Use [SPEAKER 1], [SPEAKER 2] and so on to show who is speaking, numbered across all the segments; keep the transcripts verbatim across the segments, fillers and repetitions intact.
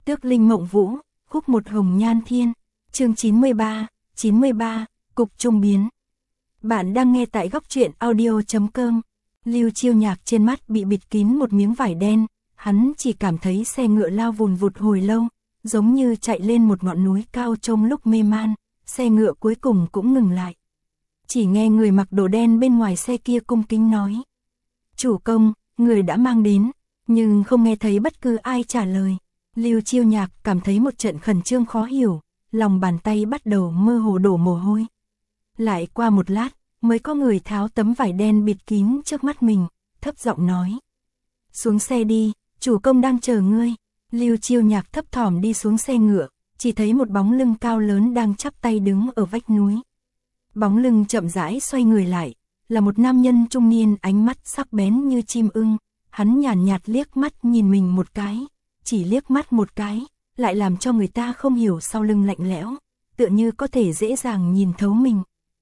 [SPEAKER 1] Tước Linh Mộng Vũ, khúc một Hồng Nhan Thiên, chương chín mươi ba, chín mươi ba, Cục Trung Biến. Bạn đang nghe tại góc truyện audio.com. Lưu Chiêu Nhạc trên mắt bị bịt kín một miếng vải đen, hắn chỉ cảm thấy xe ngựa lao vùn vụt hồi lâu, giống như chạy lên một ngọn núi cao trong lúc mê man, xe ngựa cuối cùng cũng ngừng lại. Chỉ nghe người mặc đồ đen bên ngoài xe kia cung kính nói: "Chủ công, người đã mang đến", nhưng không nghe thấy bất cứ ai trả lời. Lưu Chiêu Nhạc cảm thấy một trận khẩn trương khó hiểu, lòng bàn tay bắt đầu mơ hồ đổ mồ hôi. Lại qua một lát, mới có người tháo tấm vải đen bịt kín trước mắt mình, thấp giọng nói: "Xuống xe đi, chủ công đang chờ ngươi." Lưu Chiêu Nhạc thấp thỏm đi xuống xe ngựa, chỉ thấy một bóng lưng cao lớn đang chắp tay đứng ở vách núi. Bóng lưng chậm rãi xoay người lại, là một nam nhân trung niên, ánh mắt sắc bén như chim ưng. Hắn nhàn nhạt liếc mắt nhìn mình một cái, chỉ liếc mắt một cái, lại làm cho người ta không hiểu sau lưng lạnh lẽo, tựa như có thể dễ dàng nhìn thấu mình.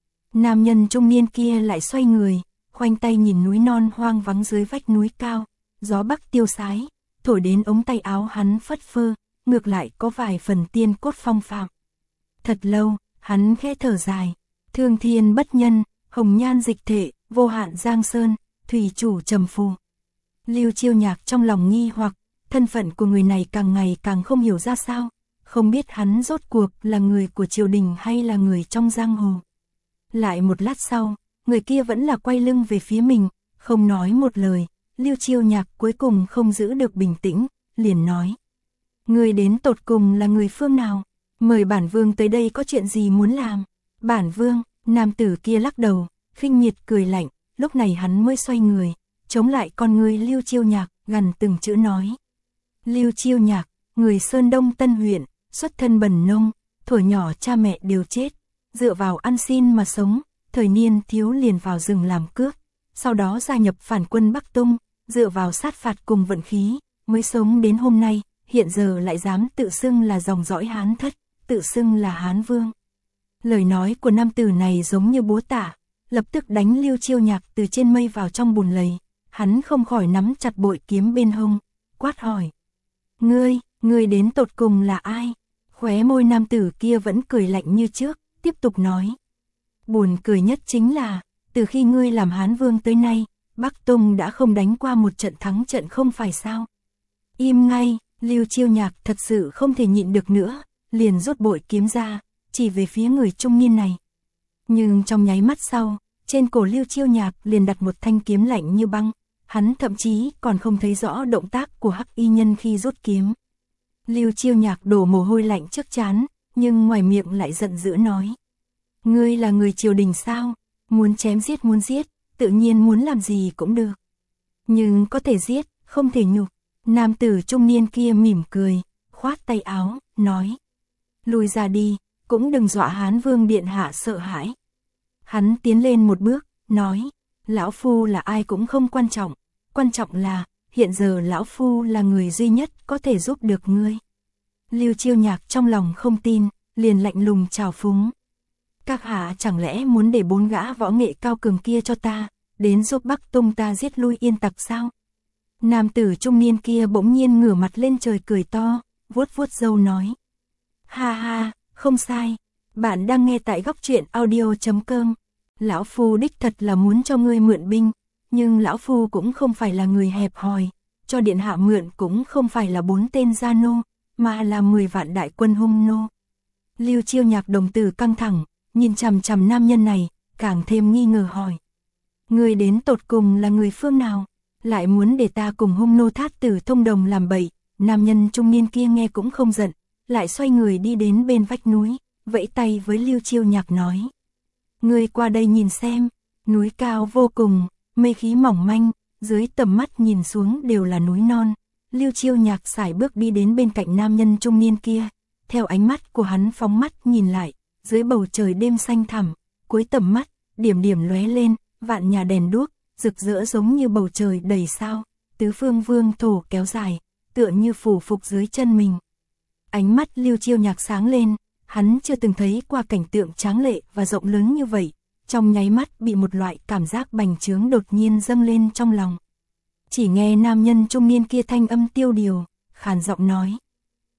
[SPEAKER 1] Nam nhân trung niên kia lại xoay người, khoanh tay nhìn núi non hoang vắng dưới vách núi cao, gió bắc tiêu sái, thổi đến ống tay áo hắn phất phơ, ngược lại có vài phần tiên cốt phong phạm. Thật lâu, hắn khẽ thở dài: "Thương thiên bất nhân, hồng nhan dịch thể, vô hạn giang sơn, thủy chủ trầm phù." Lưu Chiêu Nhạc trong lòng nghi hoặc, thân phận của người này càng ngày càng không hiểu ra sao, không biết hắn rốt cuộc là người của triều đình hay là người trong giang hồ. Lại một lát sau, người kia vẫn là quay lưng về phía mình, không nói một lời. Lưu Chiêu Nhạc cuối cùng không giữ được bình tĩnh, liền nói: "Người đến tột cùng là người phương nào? Mời bản vương tới đây có chuyện gì muốn làm?" "Bản vương." Nam tử kia lắc đầu, khinh miệt cười lạnh, lúc này hắn mới xoay người, chống lại con người Lưu Chiêu Nhạc, gằn từng chữ nói: "Lưu Chiêu Nhạc, người Sơn Đông Tân huyện, xuất thân bần nông, thuở nhỏ cha mẹ đều chết, dựa vào ăn xin mà sống, thời niên thiếu liền vào rừng làm cướp, sau đó gia nhập phản quân Bắc Tung, dựa vào sát phạt cùng vận khí, mới sống đến hôm nay, hiện giờ lại dám tự xưng là dòng dõi Hán thất, tự xưng là Hán vương." Lời nói của nam tử này giống như búa tạ, lập tức đánh Lưu Chiêu Nhạc từ trên mây vào trong bùn lầy. Hắn không khỏi nắm chặt bội kiếm bên hông, quát hỏi: "Ngươi, ngươi đến tột cùng là ai?" Khóe môi nam tử kia vẫn cười lạnh như trước, tiếp tục nói: "Buồn cười nhất chính là, từ khi ngươi làm Hán vương tới nay, Bắc Tung đã không đánh qua một trận thắng trận không phải sao?" "Im ngay!" Lưu Chiêu Nhạc thật sự không thể nhịn được nữa, liền rút bội kiếm ra, chỉ về phía người trung niên này. Nhưng trong nháy mắt sau, trên cổ Lưu Chiêu Nhạc liền đặt một thanh kiếm lạnh như băng, hắn thậm chí còn không thấy rõ động tác của hắc y nhân khi rút kiếm. Lưu Chiêu Nhạc đổ mồ hôi lạnh trước trán, nhưng ngoài miệng lại giận dữ nói: "Ngươi là người triều đình sao? Muốn chém giết muốn giết, tự nhiên muốn làm gì cũng được. Nhưng có thể giết, không thể nhục." Nam tử trung niên kia mỉm cười, khoát tay áo, nói: "Lùi ra đi, cũng đừng dọa Hán vương điện hạ sợ hãi." Hắn tiến lên một bước, nói: "Lão phu là ai cũng không quan trọng, quan trọng là, hiện giờ lão phu là người duy nhất có thể giúp được ngươi." Lưu Chiêu Nhạc trong lòng không tin, liền lạnh lùng chào phúng: "Các hạ chẳng lẽ muốn để bốn gã võ nghệ cao cường kia cho ta, đến giúp Bắc Tung ta giết lui yên tặc sao?" Nam tử trung niên kia bỗng nhiên ngửa mặt lên trời cười to, vuốt vuốt râu nói: "Ha ha, không sai, bạn đang nghe tại góc truyện audio.com. Lão phu đích thật là muốn cho ngươi mượn binh, nhưng lão phu cũng không phải là người hẹp hòi, cho điện hạ mượn cũng không phải là bốn tên gia nô, mà là mười vạn đại quân hung nô." Lưu Chiêu Nhạc đồng tử căng thẳng, nhìn chằm chằm nam nhân này, càng thêm nghi ngờ hỏi: "Ngươi đến tột cùng là người phương nào, lại muốn để ta cùng hung nô thát tử thông đồng làm bậy?" Nam nhân trung niên kia nghe cũng không giận, lại xoay người đi đến bên vách núi, vẫy tay với Lưu Chiêu Nhạc nói: "Ngươi qua đây nhìn xem." Núi cao vô cùng, mây khí mỏng manh, dưới tầm mắt nhìn xuống đều là núi non. Lưu Chiêu Nhạc sải bước đi đến bên cạnh nam nhân trung niên kia, theo ánh mắt của hắn phóng mắt nhìn lại, dưới bầu trời đêm xanh thẳm, cuối tầm mắt, điểm điểm lóe lên, vạn nhà đèn đuốc, rực rỡ giống như bầu trời đầy sao, tứ phương vương thổ kéo dài, tựa như phủ phục dưới chân mình. Ánh mắt Lưu Chiêu Nhạc sáng lên, hắn chưa từng thấy qua cảnh tượng tráng lệ và rộng lớn như vậy, trong nháy mắt bị một loại cảm giác bành trướng đột nhiên dâng lên trong lòng. Chỉ nghe nam nhân trung niên kia thanh âm tiêu điều, khàn giọng nói: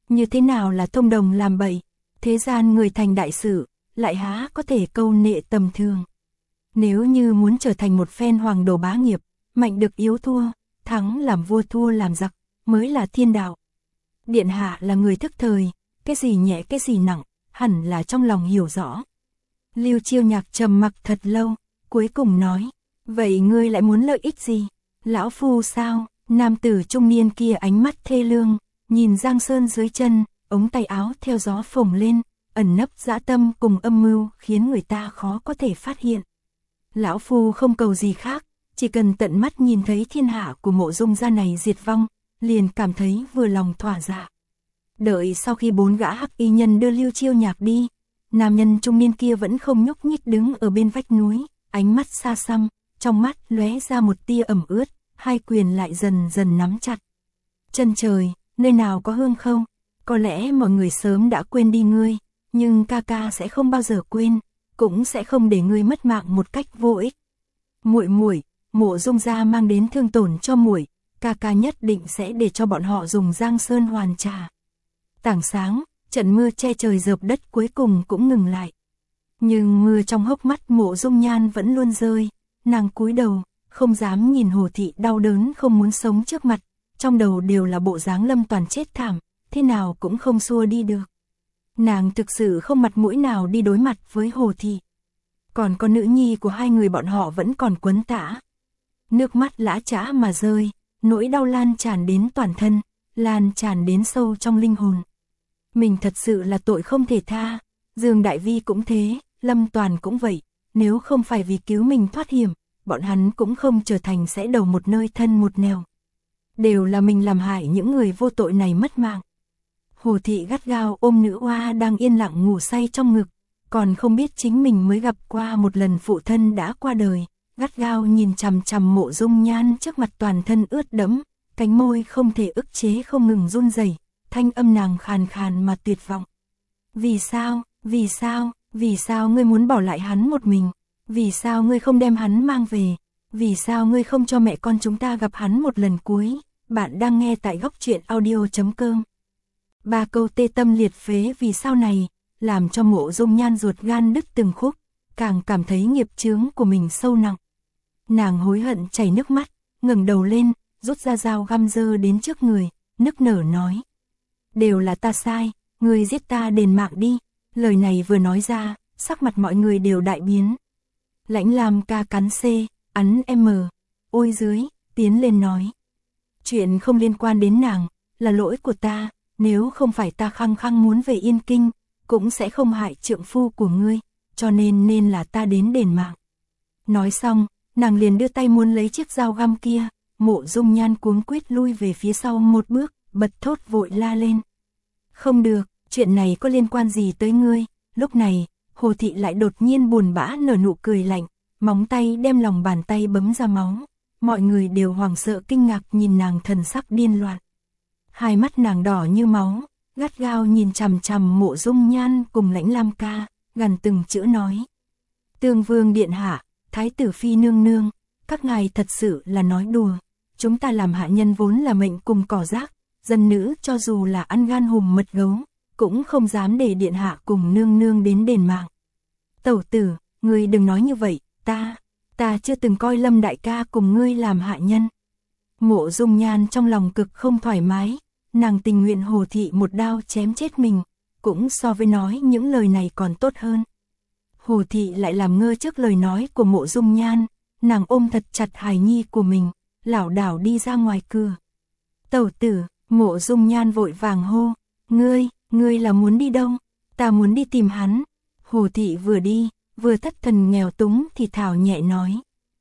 [SPEAKER 1] Như thế nào là thông đồng làm bậy, thế gian người thành đại sự, lại há có thể câu nệ tầm thường. Nếu như muốn trở thành một phen hoàng đồ bá nghiệp, mạnh được yếu thua, thắng làm vua thua làm giặc, mới là thiên đạo. Điện hạ là người thức thời, cái gì nhẹ cái gì nặng, hẳn là trong lòng hiểu rõ. Lưu Chiêu Nhạc trầm mặc thật lâu, cuối cùng nói, vậy ngươi lại muốn lợi ích gì? Lão phu sao? Nam tử trung niên kia ánh mắt thê lương, nhìn Giang Sơn dưới chân, ống tay áo theo gió phồng lên, ẩn nấp dã tâm cùng âm mưu khiến người ta khó có thể phát hiện. Lão phu không cầu gì khác, chỉ cần tận mắt nhìn thấy thiên hạ của Mộ Dung gia này diệt vong, liền cảm thấy vừa lòng thỏa dạ. Đợi sau khi bốn gã hắc y nhân đưa Lưu Chiêu Nhạc đi, nam nhân trung niên kia vẫn không nhúc nhích đứng ở bên vách núi, ánh mắt xa xăm, trong mắt lóe ra một tia ẩm ướt, hai quyền lại dần dần nắm chặt. Chân trời, nơi nào có hương không? Có lẽ mọi người sớm đã quên đi ngươi, nhưng ca ca sẽ không bao giờ quên, cũng sẽ không để ngươi mất mạng một cách vô ích. Muội muội, Mộ Dung gia mang đến thương tổn cho muội, ca ca nhất định sẽ để cho bọn họ dùng Giang Sơn hoàn trả. Tảng sáng, trận mưa che trời rợp đất cuối cùng cũng ngừng lại. Nhưng mưa trong hốc mắt Mộ Dung Nhan vẫn luôn rơi, nàng cúi đầu, không dám nhìn Hồ Thị đau đớn không muốn sống trước mặt, trong đầu đều là bộ dáng Lâm Toàn chết thảm, thế nào cũng không xua đi được. Nàng thực sự không mặt mũi nào đi đối mặt với Hồ Thị. Còn con nữ nhi của hai người bọn họ vẫn còn quấn tã. Nước mắt lã chã mà rơi, nỗi đau lan tràn đến toàn thân, lan tràn đến sâu trong linh hồn. Mình thật sự là tội không thể tha, Dương Đại Vi cũng thế, Lâm Toàn cũng vậy, nếu không phải vì cứu mình thoát hiểm, bọn hắn cũng không trở thành sẽ đầu một nơi thân một nẻo. Đều là mình làm hại những người vô tội này mất mạng. Hồ Thị gắt gao ôm nữ oa đang yên lặng ngủ say trong ngực, còn không biết chính mình mới gặp qua một lần phụ thân đã qua đời, gắt gao nhìn chằm chằm Mộ Dung Nhan trước mặt toàn thân ướt đẫm, cánh môi không thể ức chế không ngừng run rẩy, thanh âm nàng khàn khàn mà tuyệt vọng. Vì sao, vì sao, vì sao ngươi muốn bỏ lại hắn một mình? Vì sao ngươi không đem hắn mang về? Vì sao ngươi không cho mẹ con chúng ta gặp hắn một lần cuối? Bạn đang nghe tại góc truyện audio chấm com. Ba câu tê tâm liệt phế vì sao này, làm cho Mộ Dung Nhan ruột gan đứt từng khúc, càng cảm thấy nghiệp chướng của mình sâu nặng. Nàng hối hận chảy nước mắt, ngẩng đầu lên, rút ra dao găm dơ đến trước người, nức nở nói. Đều là ta sai, ngươi giết ta đền mạng đi. Lời này vừa nói ra, sắc mặt mọi người đều đại biến. Lãnh Lam ca cắn C, ắn M, ôi dưới, tiến lên nói. Chuyện không liên quan đến nàng, là lỗi của ta, nếu không phải ta khăng khăng muốn về Yên Kinh, cũng sẽ không hại trượng phu của ngươi, cho nên nên là ta đến đền mạng. Nói xong, nàng liền đưa tay muốn lấy chiếc dao găm kia, Mộ Dung Nhan cuống quýt lui về phía sau một bước, bật thốt vội la lên. Không được, chuyện này có liên quan gì tới ngươi? Lúc này, Hồ Thị lại đột nhiên buồn bã nở nụ cười lạnh, móng tay đem lòng bàn tay bấm ra máu. Mọi người đều hoảng sợ kinh ngạc nhìn nàng thần sắc điên loạn. Hai mắt nàng đỏ như máu, gắt gao nhìn chằm chằm Mộ Dung Nhan cùng Lãnh Lam ca, gằn từng chữ nói. Tương Vương điện hạ, Thái tử phi nương nương, các ngài thật sự là nói đùa. Chúng ta làm hạ nhân vốn là mệnh cùng cỏ rác, dân nữ cho dù là ăn gan hùm mật gấu, cũng không dám để điện hạ cùng nương nương đến đền mạng. Tẩu tử, ngươi đừng nói như vậy, ta, ta chưa từng coi Lâm đại ca cùng ngươi làm hạ nhân. Mộ Dung Nhan trong lòng cực không thoải mái, nàng tình nguyện Hồ Thị một đao chém chết mình, cũng so với nói những lời này còn tốt hơn. Hồ Thị lại làm ngơ trước lời nói của Mộ Dung Nhan, nàng ôm thật chặt hài nhi của mình, lảo đảo đi ra ngoài cửa. Tẩu tử, Mộ Dung Nhan vội vàng hô, ngươi, ngươi là muốn đi đâu? Ta muốn đi tìm hắn. Hồ Thị vừa đi, vừa thất thần nghèo túng thì thảo nhẹ nói.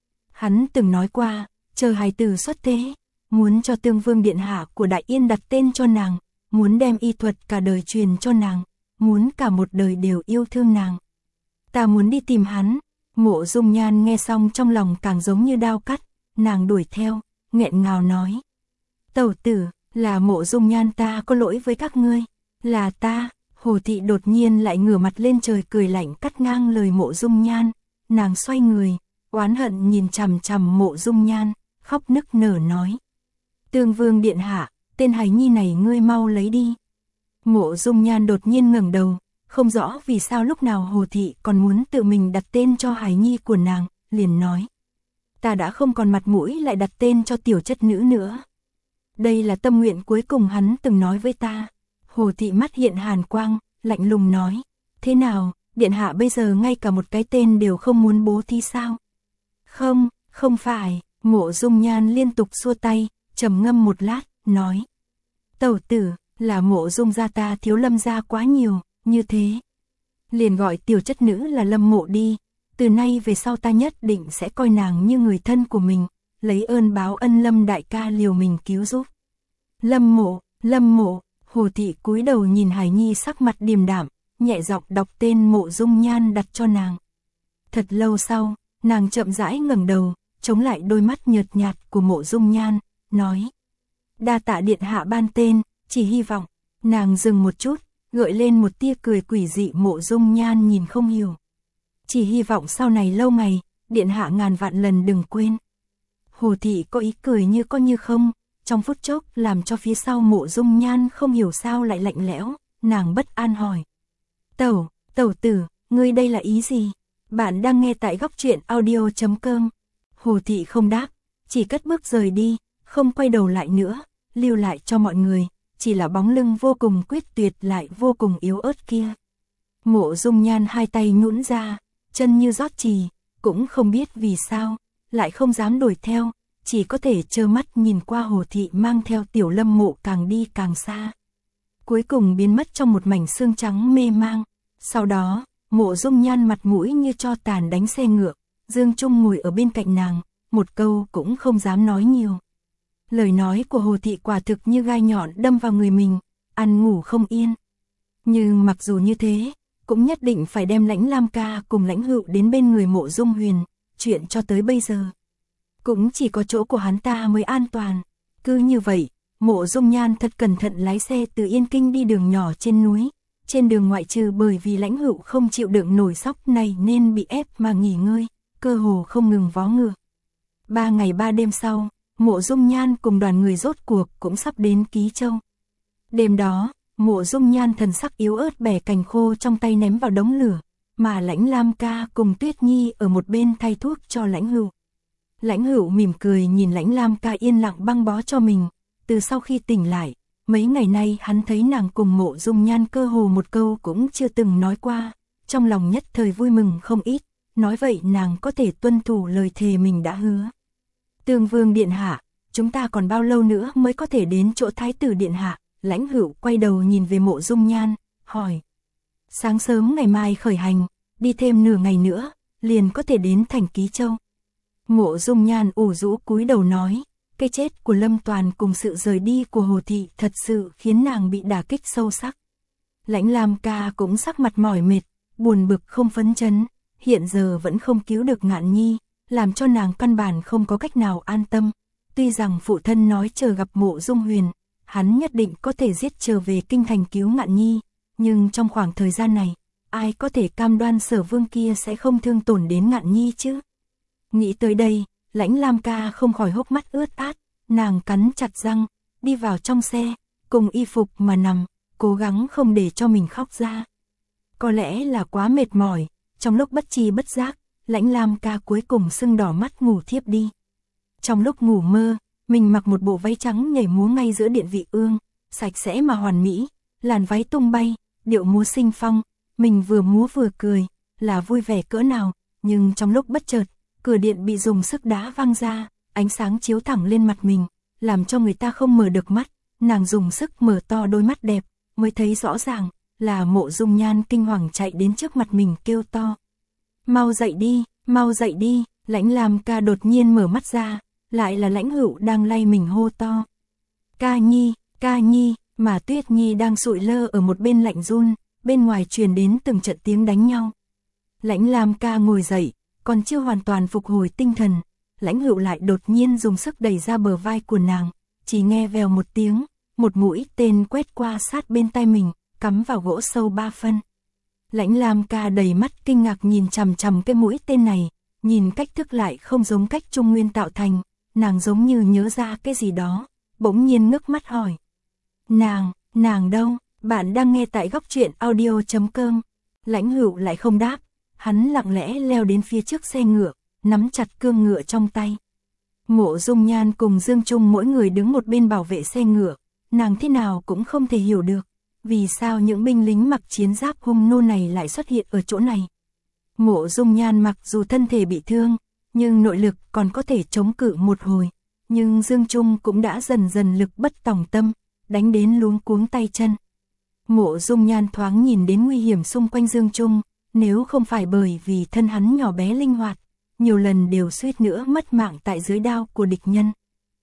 [SPEAKER 1] Hắn từng nói qua, chờ hài tử xuất thế, muốn cho Tương Vương điện hạ của Đại Yên đặt tên cho nàng, muốn đem y thuật cả đời truyền cho nàng, muốn cả một đời đều yêu thương nàng. Ta muốn đi tìm hắn. Mộ Dung Nhan nghe xong trong lòng càng giống như đao cắt, nàng đuổi theo, nghẹn ngào nói. Tẩu tử, là Mộ Dung Nhan ta có lỗi với các ngươi, là ta. Hồ Thị đột nhiên lại ngửa mặt lên trời cười lạnh cắt ngang lời Mộ Dung Nhan, nàng xoay người, oán hận nhìn chằm chằm Mộ Dung Nhan, khóc nức nở nói. Tương Vương điện hạ, tên hài nhi này ngươi mau lấy đi. Mộ Dung Nhan đột nhiên ngẩng đầu, không rõ vì sao lúc nào Hồ Thị còn muốn tự mình đặt tên cho hài nhi của nàng, liền nói. Ta đã không còn mặt mũi lại đặt tên cho tiểu chất nữ nữa. Đây là tâm nguyện cuối cùng hắn từng nói với ta. Hồ Thị mắt hiện hàn quang, lạnh lùng nói. Thế nào, điện hạ bây giờ ngay cả một cái tên đều không muốn bố thí sao? Không, không phải, Mộ Dung Nhan liên tục xua tay, trầm ngâm một lát, nói. Tẩu tử, là Mộ Dung gia ta thiếu Lâm gia quá nhiều, như thế. Liền gọi tiểu chất nữ là Lâm Mộ đi, từ nay về sau ta nhất định sẽ coi nàng như người thân của mình, lấy ơn báo ân Lâm đại ca liều mình cứu giúp. Lâm Mộ, Lâm Mộ, Hồ Thị cúi đầu nhìn hài nhi sắc mặt điềm đạm, nhẹ giọng đọc tên Mộ Dung Nhan đặt cho nàng. Thật lâu sau, nàng chậm rãi ngẩng đầu, chống lại đôi mắt nhợt nhạt của Mộ Dung Nhan, nói. Đa tạ điện hạ ban tên, chỉ hy vọng, nàng dừng một chút, gợi lên một tia cười quỷ dị. Mộ Dung Nhan nhìn không hiểu. Chỉ hy vọng sau này lâu ngày, điện hạ ngàn vạn lần đừng quên. Hồ Thị có ý cười như có như không, trong phút chốc làm cho phía sau Mộ Dung Nhan không hiểu sao lại lạnh lẽo, nàng bất an hỏi. Tẩu, tẩu tử, ngươi đây là ý gì? Bạn đang nghe tại góc truyện audio chấm com. Hồ Thị không đáp, chỉ cất bước rời đi, không quay đầu lại nữa, lưu lại cho mọi người, chỉ là bóng lưng vô cùng quyết tuyệt lại vô cùng yếu ớt kia. Mộ Dung Nhan hai tay nhũn ra, chân như rót trì, cũng không biết vì sao, lại không dám đuổi theo, chỉ có thể trơ mắt nhìn qua Hồ Thị mang theo tiểu Lâm Mộ càng đi càng xa. Cuối cùng biến mất trong một mảnh sương trắng mê mang, sau đó, Mộ Dung Nhan mặt mũi như tro tàn đánh xe ngựa, Dương Trung ngồi ở bên cạnh nàng, một câu cũng không dám nói nhiều. Lời nói của Hồ Thị quả thực như gai nhọn đâm vào người mình, ăn ngủ không yên. Nhưng mặc dù như thế, cũng nhất định phải đem Lãnh Lam ca cùng Lãnh Hữu đến bên người Mộ Dung Huyền, chuyện cho tới bây giờ. Cũng chỉ có chỗ của hắn ta mới an toàn. Cứ như vậy, Mộ Dung Nhan thật cẩn thận lái xe từ Yên Kinh đi đường nhỏ trên núi. Trên đường ngoại trừ bởi vì Lãnh Hữu không chịu đựng nổi sóc này nên bị ép mà nghỉ ngơi, cơ hồ không ngừng vó ngựa. Ba ngày ba đêm sau, Mộ Dung Nhan cùng đoàn người rốt cuộc cũng sắp đến Ký Châu. Đêm đó, Mộ Dung Nhan thần sắc yếu ớt bẻ cành khô trong tay ném vào đống lửa, mà Lãnh Lam ca cùng Tuyết Nhi ở một bên thay thuốc cho Lãnh Hữu. Lãnh Hữu mỉm cười nhìn Lãnh Lam ca yên lặng băng bó cho mình, từ sau khi tỉnh lại, mấy ngày nay hắn thấy nàng cùng Mộ Dung Nhan cơ hồ một câu cũng chưa từng nói qua, trong lòng nhất thời vui mừng không ít, nói vậy nàng có thể tuân thủ lời thề mình đã hứa. Tương Vương điện hạ, chúng ta còn bao lâu nữa mới có thể đến chỗ Thái tử điện hạ? Lãnh Hữu quay đầu nhìn về Mộ Dung Nhan, hỏi. Sáng sớm ngày mai khởi hành, đi thêm nửa ngày nữa, liền có thể đến thành Ký Châu. Mộ Dung Nhan ủ rũ cúi đầu nói, cái chết của Lâm Toàn cùng sự rời đi của Hồ Thị thật sự khiến nàng bị đả kích sâu sắc. Lãnh Lam ca cũng sắc mặt mỏi mệt, buồn bực không phấn chấn, hiện giờ vẫn không cứu được Ngạn Nhi, làm cho nàng căn bản không có cách nào an tâm. Tuy rằng phụ thân nói chờ gặp Mộ Dung Huyền, hắn nhất định có thể giết trở về kinh thành cứu Ngạn Nhi, nhưng trong khoảng thời gian này, ai có thể cam đoan Sở Vương kia sẽ không thương tổn đến Ngạn Nhi chứ? Nghĩ tới đây, Lãnh Lam ca không khỏi hốc mắt ướt át, nàng cắn chặt răng, đi vào trong xe, cùng y phục mà nằm, cố gắng không để cho mình khóc ra. Có lẽ là quá mệt mỏi, trong lúc bất tri bất giác, Lãnh Lam ca cuối cùng sưng đỏ mắt ngủ thiếp đi. Trong lúc ngủ mơ, mình mặc một bộ váy trắng nhảy múa ngay giữa điện vị ương, sạch sẽ mà hoàn mỹ, làn váy tung bay, điệu múa sinh phong, mình vừa múa vừa cười, là vui vẻ cỡ nào, nhưng trong lúc bất chợt, cửa điện bị dùng sức đá văng ra, ánh sáng chiếu thẳng lên mặt mình, làm cho người ta không mở được mắt, nàng dùng sức mở to đôi mắt đẹp, mới thấy rõ ràng, là Mộ Dung Nhan kinh hoàng chạy đến trước mặt mình kêu to. Mau dậy đi, mau dậy đi, Lãnh Lam ca đột nhiên mở mắt ra, lại là Lãnh Hữu đang lay mình hô to. Ca Nhi, Ca Nhi, mà Tuyết Nhi đang sụi lơ ở một bên lạnh run, bên ngoài truyền đến từng trận tiếng đánh nhau. Lãnh Lam ca ngồi dậy, còn chưa hoàn toàn phục hồi tinh thần, Lãnh Hữu lại đột nhiên dùng sức đẩy ra bờ vai của nàng, chỉ nghe vèo một tiếng, một mũi tên quét qua sát bên tai mình, cắm vào gỗ sâu ba phân. Lãnh Lam ca đầy mắt kinh ngạc nhìn chằm chằm cái mũi tên này, nhìn cách thức lại không giống cách Trung Nguyên tạo thành, nàng giống như nhớ ra cái gì đó, bỗng nhiên ngước mắt hỏi. Nàng, nàng đâu? Bạn đang nghe tại góc truyện audio chấm com. Lãnh Hữu lại không đáp, hắn lặng lẽ leo đến phía trước xe ngựa, nắm chặt cương ngựa trong tay. Mộ Dung Nhan cùng Dương Trung mỗi người đứng một bên bảo vệ xe ngựa, nàng thế nào cũng không thể hiểu được, vì sao những binh lính mặc chiến giáp hung nô này lại xuất hiện ở chỗ này. Mộ Dung Nhan mặc dù thân thể bị thương, nhưng nội lực còn có thể chống cự một hồi, nhưng Dương Trung cũng đã dần dần lực bất tòng tâm, đánh đến luống cuống tay chân. Mộ Dung Nhan thoáng nhìn đến nguy hiểm xung quanh Dương Trung, nếu không phải bởi vì thân hắn nhỏ bé linh hoạt, nhiều lần đều suýt nữa mất mạng tại dưới đao của địch nhân.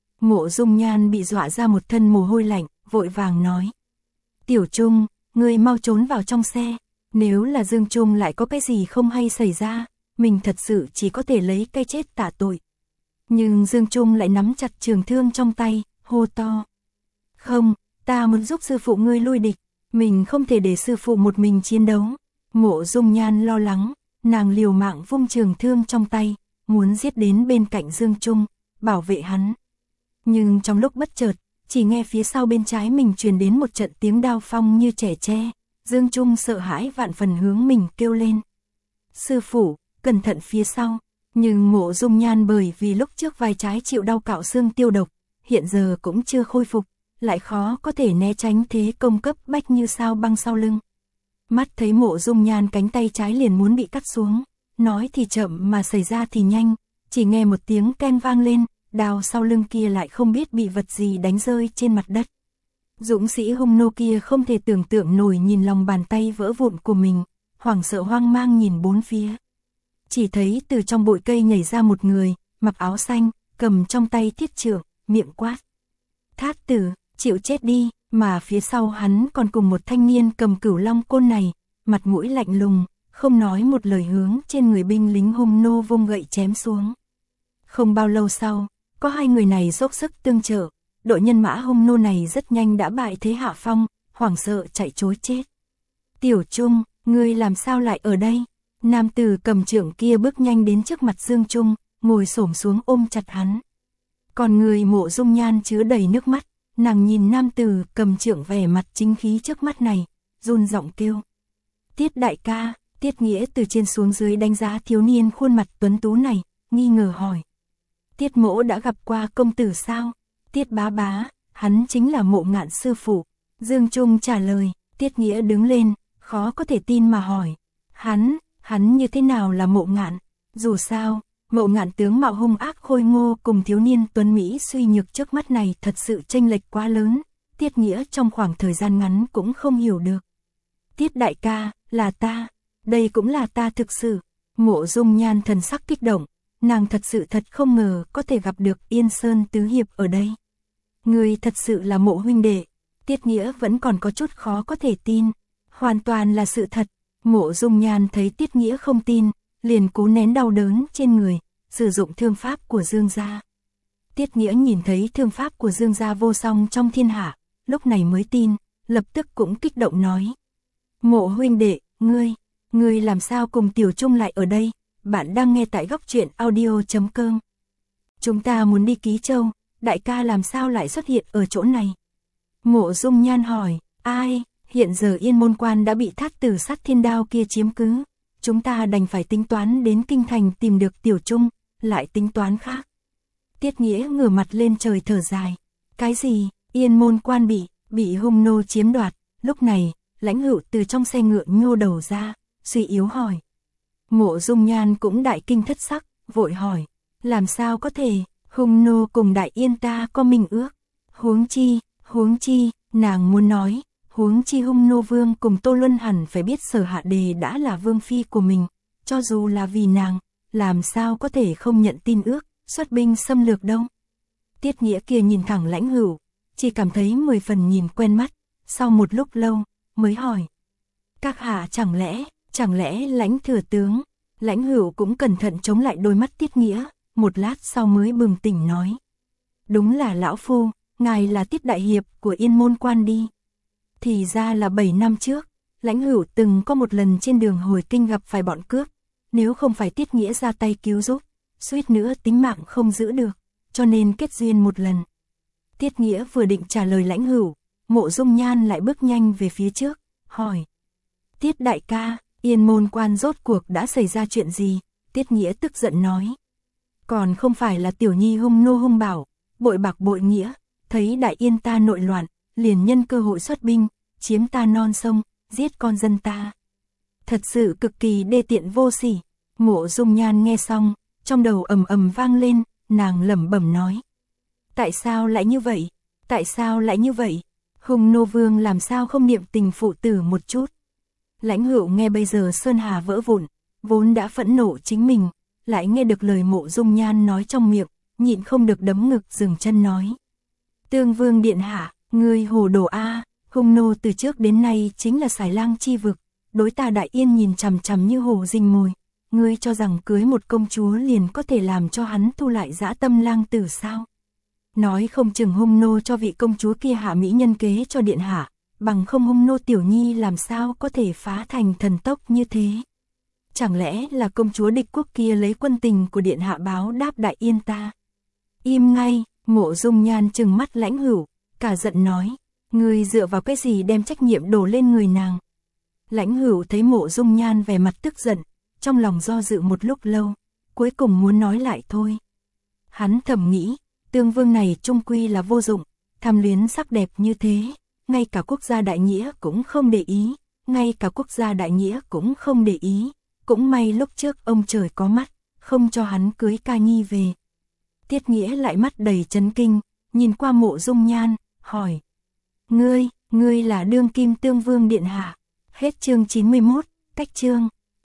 [SPEAKER 1] Mộ Dung Nhan bị dọa ra một thân mồ hôi lạnh, vội vàng nói: "Tiểu Trung, ngươi mau trốn vào trong xe, nếu là Dương Trung lại có cái gì không hay xảy ra, mình thật sự chỉ có thể lấy cái chết tạ tội." Nhưng Dương Trung lại nắm chặt trường thương trong tay, hô to: "Không, ta muốn giúp sư phụ ngươi lui địch, mình không thể để sư phụ một mình chiến đấu." Mộ Dung Nhan lo lắng, nàng liều mạng vung trường thương trong tay, muốn giết đến bên cạnh Dương Trung, bảo vệ hắn. Nhưng trong lúc bất chợt, chỉ nghe phía sau bên trái mình truyền đến một trận tiếng đao phong như trẻ tre, Dương Trung sợ hãi vạn phần hướng mình kêu lên: "Sư phụ, cẩn thận phía sau." Nhưng Mộ Dung Nhan bởi vì lúc trước vai trái chịu đau cạo xương tiêu độc, hiện giờ cũng chưa khôi phục, lại khó có thể né tránh thế công cấp bách như sao băng sau lưng. Mắt thấy Mộ Dung Nhan cánh tay trái liền muốn bị cắt xuống, nói thì chậm mà xảy ra thì nhanh, chỉ nghe một tiếng keng vang lên, đao sau lưng kia lại không biết bị vật gì đánh rơi trên mặt đất. Dũng sĩ hung nô kia không thể tưởng tượng nổi nhìn lòng bàn tay vỡ vụn của mình, hoảng sợ hoang mang nhìn bốn phía. Chỉ thấy từ trong bụi cây nhảy ra một người, mặc áo xanh, cầm trong tay thiết trượng, miệng quát: "Thát tử, chịu chết đi." Mà phía sau hắn còn cùng một thanh niên cầm cửu long côn này, mặt mũi lạnh lùng, không nói một lời hướng trên người binh lính hung nô vung gậy chém xuống. Không bao lâu sau, có hai người này dốc sức tương trợ, đội nhân mã hung nô này rất nhanh đã bại thế hạ phong, hoảng sợ chạy trối chết. "Tiểu Trung, ngươi làm sao lại ở đây?" Nam tử cầm trượng kia bước nhanh đến trước mặt Dương Trung, ngồi xổm xuống ôm chặt hắn. Còn người Mộ Dung Nhan chứa đầy nước mắt, nàng nhìn nam tử cầm trượng vẻ mặt chính khí trước mắt này, run giọng kêu: "Tiết đại ca." Tiết Nghĩa từ trên xuống dưới đánh giá thiếu niên khuôn mặt tuấn tú này, nghi ngờ hỏi: "Tiết mỗ đã gặp qua công tử sao?" "Tiết bá bá, hắn chính là Mộ Ngạn sư phụ." Dương Trung trả lời. Tiết Nghĩa đứng lên, khó có thể tin mà hỏi: Hắn, hắn như thế nào là Mộ Ngạn?" Dù sao, Mộ Ngạn tướng mạo hung ác khôi ngô cùng thiếu niên tuấn Mỹ suy nhược trước mắt này thật sự chênh lệch quá lớn, Tiết Nghĩa trong khoảng thời gian ngắn cũng không hiểu được. "Tiết đại ca, là ta, đây cũng là ta thực sự." Mộ Dung Nhan thần sắc kích động, nàng thật sự thật không ngờ có thể gặp được Yên Sơn tứ hiệp ở đây. "Người thật sự là Mộ huynh đệ." Tiết Nghĩa vẫn còn có chút khó có thể tin, hoàn toàn là sự thật. Mộ Dung Nhan thấy Tiết Nghĩa không tin, liền cố nén đau đớn trên người, sử dụng thương pháp của Dương gia. Tiết Nghĩa nhìn thấy thương pháp của Dương gia vô song trong thiên hạ, lúc này mới tin, lập tức cũng kích động nói: "Mộ huynh đệ, ngươi, ngươi làm sao cùng Tiểu Trung lại ở đây?" Bạn đang nghe tại góc truyện audio chấm com. "Chúng ta muốn đi Ký Châu, đại ca làm sao lại xuất hiện ở chỗ này?" Mộ Dung Nhan hỏi. "Ai, hiện giờ Yên Môn Quan đã bị Thát tử Sát Thiên Đao kia chiếm cứ, chúng ta đành phải tính toán đến kinh thành tìm được Tiểu Trung, lại tính toán khác." Tiết Nghĩa ngửa mặt lên trời thở dài: "Cái gì? Yên Môn Quan bị, bị hung nô chiếm đoạt?" Lúc này, Lãnh Hữu từ trong xe ngựa nhô đầu ra, suy yếu hỏi. Mộ Dung Nhan cũng đại kinh thất sắc, vội hỏi: "Làm sao có thể, hung nô cùng Đại Yên ta có minh ước. Huống chi, huống chi." Nàng muốn nói, huống chi hung nô vương cùng Tô Luân hẳn phải biết Sở Hạ Đề đã là vương phi của mình, cho dù là vì nàng, làm sao có thể không nhận tin ước, xuất binh xâm lược đâu. Tiết Nghĩa kia nhìn thẳng Lãnh Hữu, chỉ cảm thấy mười phần nhìn quen mắt, sau một lúc lâu, mới hỏi: "Các hạ chẳng lẽ, chẳng lẽ Lãnh thừa tướng?" Lãnh Hữu cũng cẩn thận chống lại đôi mắt Tiết Nghĩa, một lát sau mới bừng tỉnh nói: "Đúng là lão phu, ngài là Tiết đại hiệp của Yên Môn Quan đi." Thì ra là bảy năm trước, Lãnh Hữu từng có một lần trên đường hồi kinh gặp phải bọn cướp, nếu không phải Tiết Nghĩa ra tay cứu giúp, suýt nữa tính mạng không giữ được, cho nên kết duyên một lần. Tiết Nghĩa vừa định trả lời Lãnh Hữu, Mộ Dung Nhan lại bước nhanh về phía trước, hỏi. Tiết đại ca, Yên Môn Quan rốt cuộc đã xảy ra chuyện gì? Tiết Nghĩa tức giận nói. Còn không phải là tiểu nhi hung nô hung bảo, bội bạc bội nghĩa, thấy đại yên ta nội loạn, liền nhân cơ hội xuất binh, chiếm ta non sông, giết con dân ta. Thật sự cực kỳ đê tiện vô sỉ. Mộ Dung Nhan nghe xong, trong đầu ầm ầm vang lên, nàng lẩm bẩm nói. Tại sao lại như vậy? Tại sao lại như vậy? Hung nô vương làm sao không niệm tình phụ tử một chút? Lãnh Hữu nghe bây giờ sơn hà vỡ vụn, vốn đã phẫn nộ chính mình, lại nghe được lời Mộ Dung Nhan nói trong miệng, nhịn không được đấm ngực dừng chân nói. Tương Vương điện hạ, ngươi hồ đồ a, hung nô từ trước đến nay chính là xài lang chi vực, đối ta đại yên nhìn chằm chằm như hổ rình mồi, ngươi cho rằng cưới một công chúa liền có thể làm cho hắn thu lại dã tâm lang tử sao? Nói không chừng hung nô cho vị công chúa kia hạ mỹ nhân kế cho điện hạ, bằng không hung nô tiểu nhi làm sao có thể phá thành thần tốc như thế? Chẳng lẽ là công chúa địch quốc kia lấy quân tình của điện hạ báo đáp đại yên ta? Im ngay, Mộ Dung Nhan trừng mắt Lãnh Hữu, cả giận nói, ngươi dựa vào cái gì đem trách nhiệm đổ lên người nàng? Lãnh Hữu thấy Mộ Dung Nhan vẻ mặt tức giận, trong lòng do dự một lúc lâu, cuối cùng muốn nói lại thôi. Hắn thầm nghĩ, Tương Vương này trung quy là vô dụng, tham luyến sắc đẹp như thế, ngay cả quốc gia đại nghĩa cũng không để ý, ngay cả quốc gia đại nghĩa cũng không để ý, cũng may lúc trước ông trời có mắt, không cho hắn cưới ca nhi về. Tiết Nghĩa lại mắt đầy chấn kinh, nhìn qua Mộ Dung Nhan, hỏi. Ngươi, ngươi là đương kim Tương Vương điện hạ. Hết chương chín mươi mốt, cách chương.